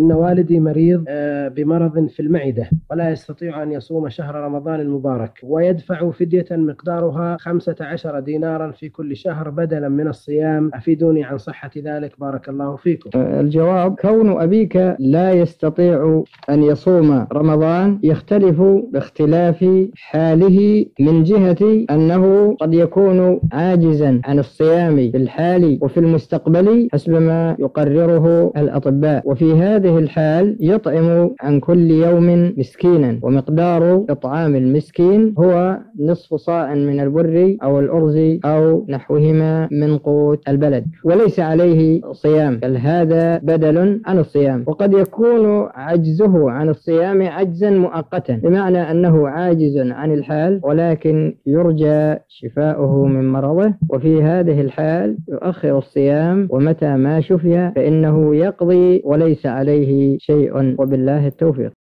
إن والدي مريض بمرض في المعدة ولا يستطيع أن يصوم شهر رمضان المبارك، ويدفع فدية مقدارها 15 دينارا في كل شهر بدلا من الصيام. أفيدوني عن صحة ذلك بارك الله فيكم. الجواب: كون أبيك لا يستطيع أن يصوم رمضان يختلف باختلاف حاله، من جهة أنه قد يكون عاجزا عن الصيام في الحال وفي المستقبل حسب ما يقرره الأطباء، وفي هذه الحال يطعم عن كل يوم مسكينا، ومقدار إطعام المسكين هو نصف صاع من البر أو الأرز أو نحوهما من قوت البلد، وليس عليه صيام، بل هذا بدل عن الصيام. وقد يكون عجزه عن الصيام عجزا مؤقتا، بمعنى أنه عاجز عن الحال ولكن يرجى شفاؤه من مرضه، وفي هذه الحال يؤخر الصيام، ومتى ما شفي فإنه يقضي وليس عليه شيء، وبالله التوفيق.